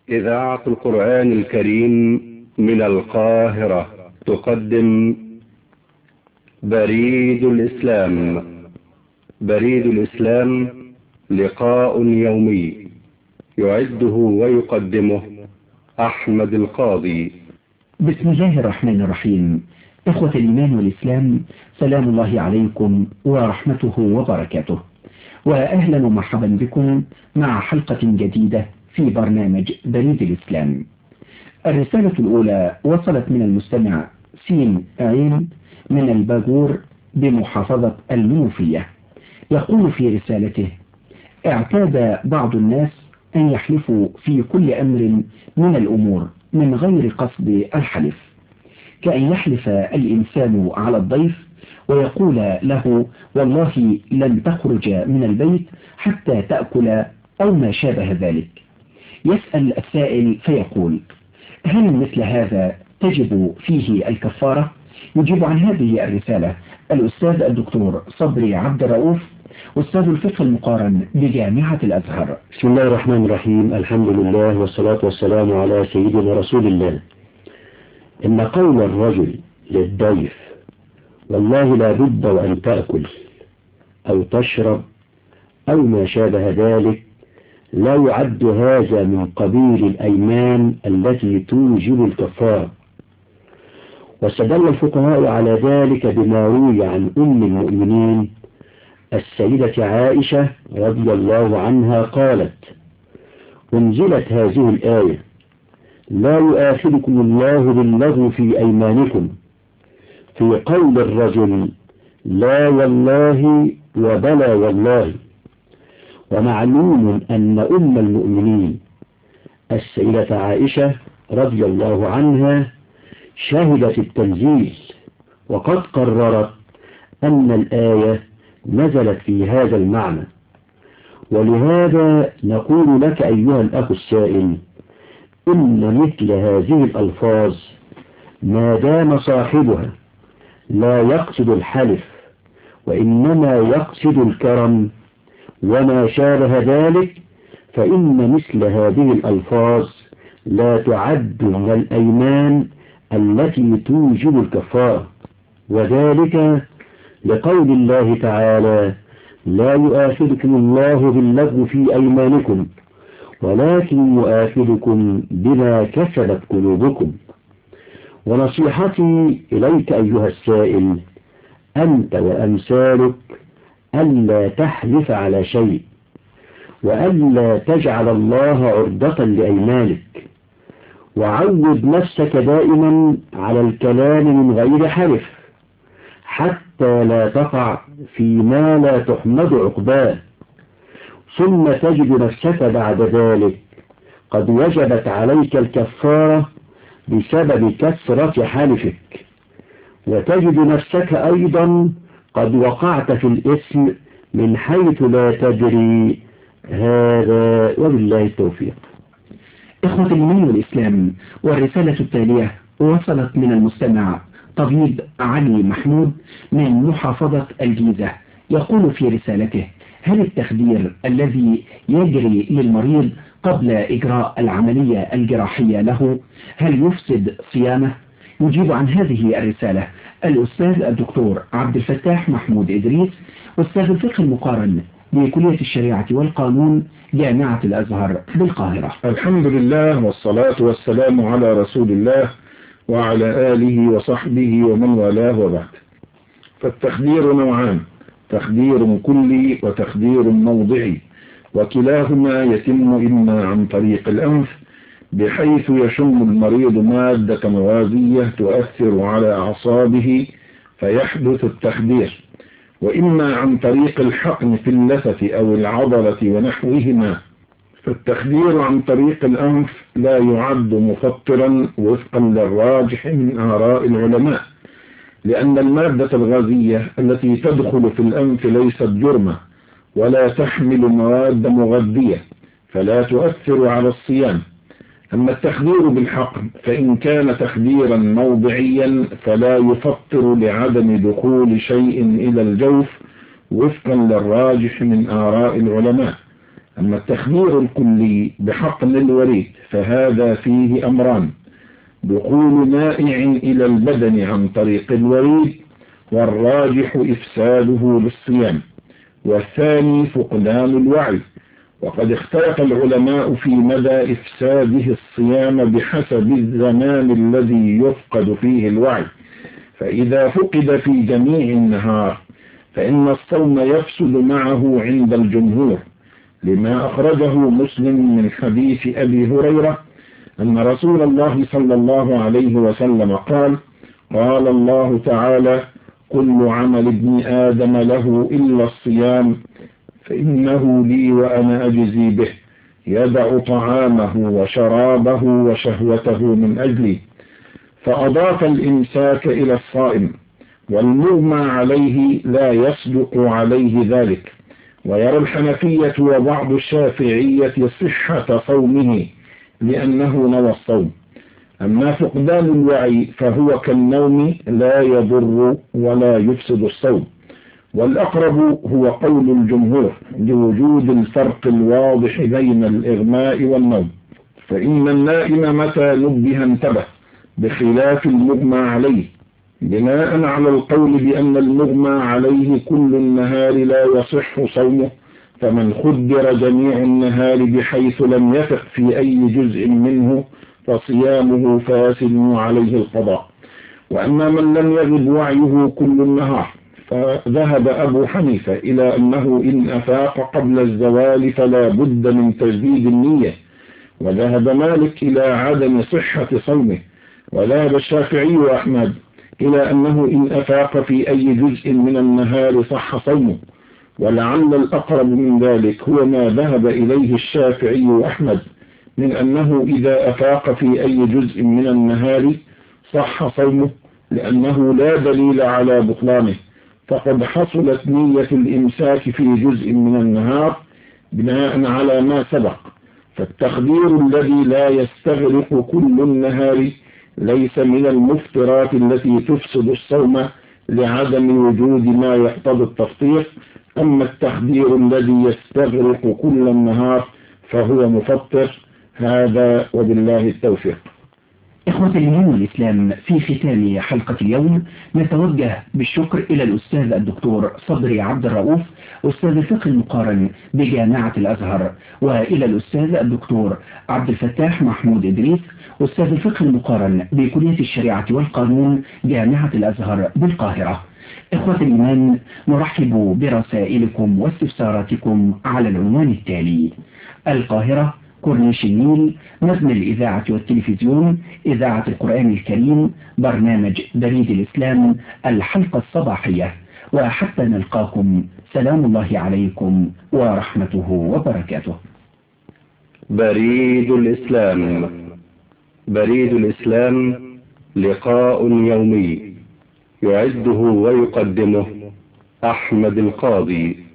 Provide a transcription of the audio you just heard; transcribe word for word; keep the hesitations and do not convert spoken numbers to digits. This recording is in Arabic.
إذاعة القرآن الكريم من القاهرة تقدم بريد الإسلام. بريد الإسلام لقاء يومي يعده ويقدمه أحمد القاضي. بسم الله الرحمن الرحيم. إخوة الإيمان والإسلام، سلام الله عليكم ورحمته وبركاته، وأهلا ومرحبا بكم مع حلقة جديدة في برنامج بريد الإسلام. الرسالة الأولى وصلت من المستمع سين عين من الباجور بمحافظة المنوفية. يقول في رسالته: اعتاد بعض الناس أن يحلفوا في كل أمر من الأمور من غير قصد الحلف، كأن يحلف الإنسان على الضيف ويقول له: والله لن تخرج من البيت حتى تأكل، أو ما شابه ذلك. يسأل السائل فيقول: هل مثل هذا تجب فيه الكفارة؟ يجيب عن هذه الرسالة الأستاذ الدكتور صبري عبد الرؤوف، أستاذ الفقه المقارن بجامعة الأزهر. بسم الله الرحمن الرحيم. الحمد لله والصلاة والسلام على سيدنا رسول الله. إن قول الرجل للضيف: والله لا بد وأن تأكل أو تشرب أو ما شابه ذلك، لا يعد هذا من قبيل الأيمان التي توجب الكفارة. واستدل الفقهاء على ذلك بما روي عن أم المؤمنين السيدة عائشة رضي الله عنها قالت: أنزلت هذه الآية: لا يؤاخذكم الله باللغو في أيمانكم، في قول الرجل لا والله وبلا والله. ومعلوم أن أم المؤمنين السيدة عائشة رضي الله عنها شهدت التنزيل، وقد قررت أن الآية نزلت في هذا المعنى. ولهذا نقول لك أيها الأخ السائل: إن مثل هذه الألفاظ ما دام صاحبها لا يقصد الحلف وإنما يقصد الكرم وما شابه ذلك، فإن مثل هذه الألفاظ لا تعد من الأيمان التي توجب الكفارة، وذلك لقول الله تعالى: لا يؤاخذكم الله باللغو في أيمانكم ولكن يؤاخذكم بما كسبت قلوبكم. ونصيحتي إليك أيها السائل أنت وأمثالك ألا تحلف على شيء، وألا تجعل الله عرضة لأيمانك، وعود نفسك دائما على الكلام من غير حلف حتى لا تقع فيما لا تحمد عقباه، ثم تجد نفسك بعد ذلك قد وجبت عليك الكفارة بسبب كثرة حلفك، وتجد نفسك أيضا قد وقعت في الإثم من حيث لا تدري. هذا وبالله التوفيق. إخوة الإيمان والإسلام، والرسالة التالية وصلت من المستمع طبيب علي محمود من محافظة الجيزة. يقول في رسالته: هل التخدير الذي يجري للمريض قبل إجراء العملية الجراحية له هل يفسد صيامه؟ يجيب عن هذه الرسالة الأستاذ الدكتور عبد الفتاح محمود إدريس، أستاذ الفقه المقارن بكلية الشريعة والقانون جامعة الأزهر بالقاهرة. الحمد لله والصلاة والسلام على رسول الله وعلى آله وصحبه ومن والاه، وبعد. فالتخدير نوعان: تخدير كلي وتخدير موضعي، وكلاهما يتم إما عن طريق الأنف بحيث يشم المريض مادة غازية تؤثر على أعصابه فيحدث التخدير، وإما عن طريق الحقن في اللثة أو العضلة ونحوهما. فالتخدير عن طريق الأنف لا يعد مفطرا وفقا للراجح من آراء العلماء، لأن المادة الغازية التي تدخل في الأنف ليست جرمة ولا تحمل مواد مغذية فلا تؤثر على الصيام. أما التخدير بالحقن فإن كان تخديرا موضعيا فلا يفطر لعدم دخول شيء إلى الجوف وفقا للراجح من آراء العلماء، أما التخدير الكلي بحقن الوريد فهذا فيه أمران: دخول مائع إلى البدن عن طريق الوريد، والراجح إفساده للصيام، والثاني فقدان الوعي. وقد اختلف العلماء في مدى إفساده الصيام بحسب الزمان الذي يفقد فيه الوعي، فإذا فقد في جميع النهار فإن الصوم يفسد معه عند الجمهور، لما أخرجه مسلم من حديث أبي هريرة أن رسول الله صلى الله عليه وسلم قال: قال الله تعالى: كل عمل ابن آدم له إلا الصيام فإنه لي وأنا أجزي به، يدع طعامه وشرابه وشهوته من أجلي. فأضاف الإمساك إلى الصائم، والمغمى عليه لا يصدق عليه ذلك. ويرى الحنفية وبعض الشافعية صحة صومه لأنه نوى الصوم. أما فقدان الوعي فهو كالنوم لا يضر ولا يفسد الصوم، والأقرب هو قول الجمهور لوجود الفرق الواضح بين الإغماء والنوم، فإن النائم متى نبه انتبه، بخلاف المغمى عليه، بناء على القول بأن المغمى عليه كل النهار لا يصح صومه، فمن خدر جميع النهار بحيث لم يفق في أي جزء منه فصيامه فاسد عليه القضاء. وأما من لم يغب وعيه كل النهار فذهب أبو حنيفة إلى أنه إن أفاق قبل الزوال فلا بد من تجديد النية، وذهب مالك إلى عدم صحة صومه، وذهب الشافعي وأحمد إلى أنه إن أفاق في أي جزء من النهار صح صومه. ولعل الأقرب من ذلك هو ما ذهب إليه الشافعي وأحمد من أنه إذا أفاق في أي جزء من النهار صح صومه، لأنه لا دليل على بطلانه، فقد حصلت نية الإمساك في جزء من النهار بناء على ما سبق. فالتخدير الذي لا يستغرق كل النهار ليس من المفطرات التي تفسد الصوم لعدم وجود ما يقتضي التفطير. أما التخدير الذي يستغرق كل النهار فهو مفطر. هذا وبالله التوفيق. إخوة الإيمان والإسلام، في ختام حلقة اليوم نتوجه بالشكر إلى الأستاذ الدكتور صبري عبد الرؤوف أستاذ الفقه المقارن بجامعة الأزهر، وإلى الأستاذ الدكتور عبد الفتاح محمود إدريس أستاذ الفقه المقارن بكلية الشريعة والقانون جامعة الأزهر بالقاهرة. إخوة الإيمان، نرحب برسائلكم واستفساراتكم على العنوان التالي: القاهرة، كورنيش النيل، مبنى الإذاعة والتلفزيون، إذاعة القرآن الكريم، برنامج بريد الإسلام، الحلقة الصباحية. وحتى نلقاكم، سلام الله عليكم ورحمته وبركاته. بريد الإسلام. بريد الإسلام لقاء يومي يعده ويقدمه أحمد القاضي.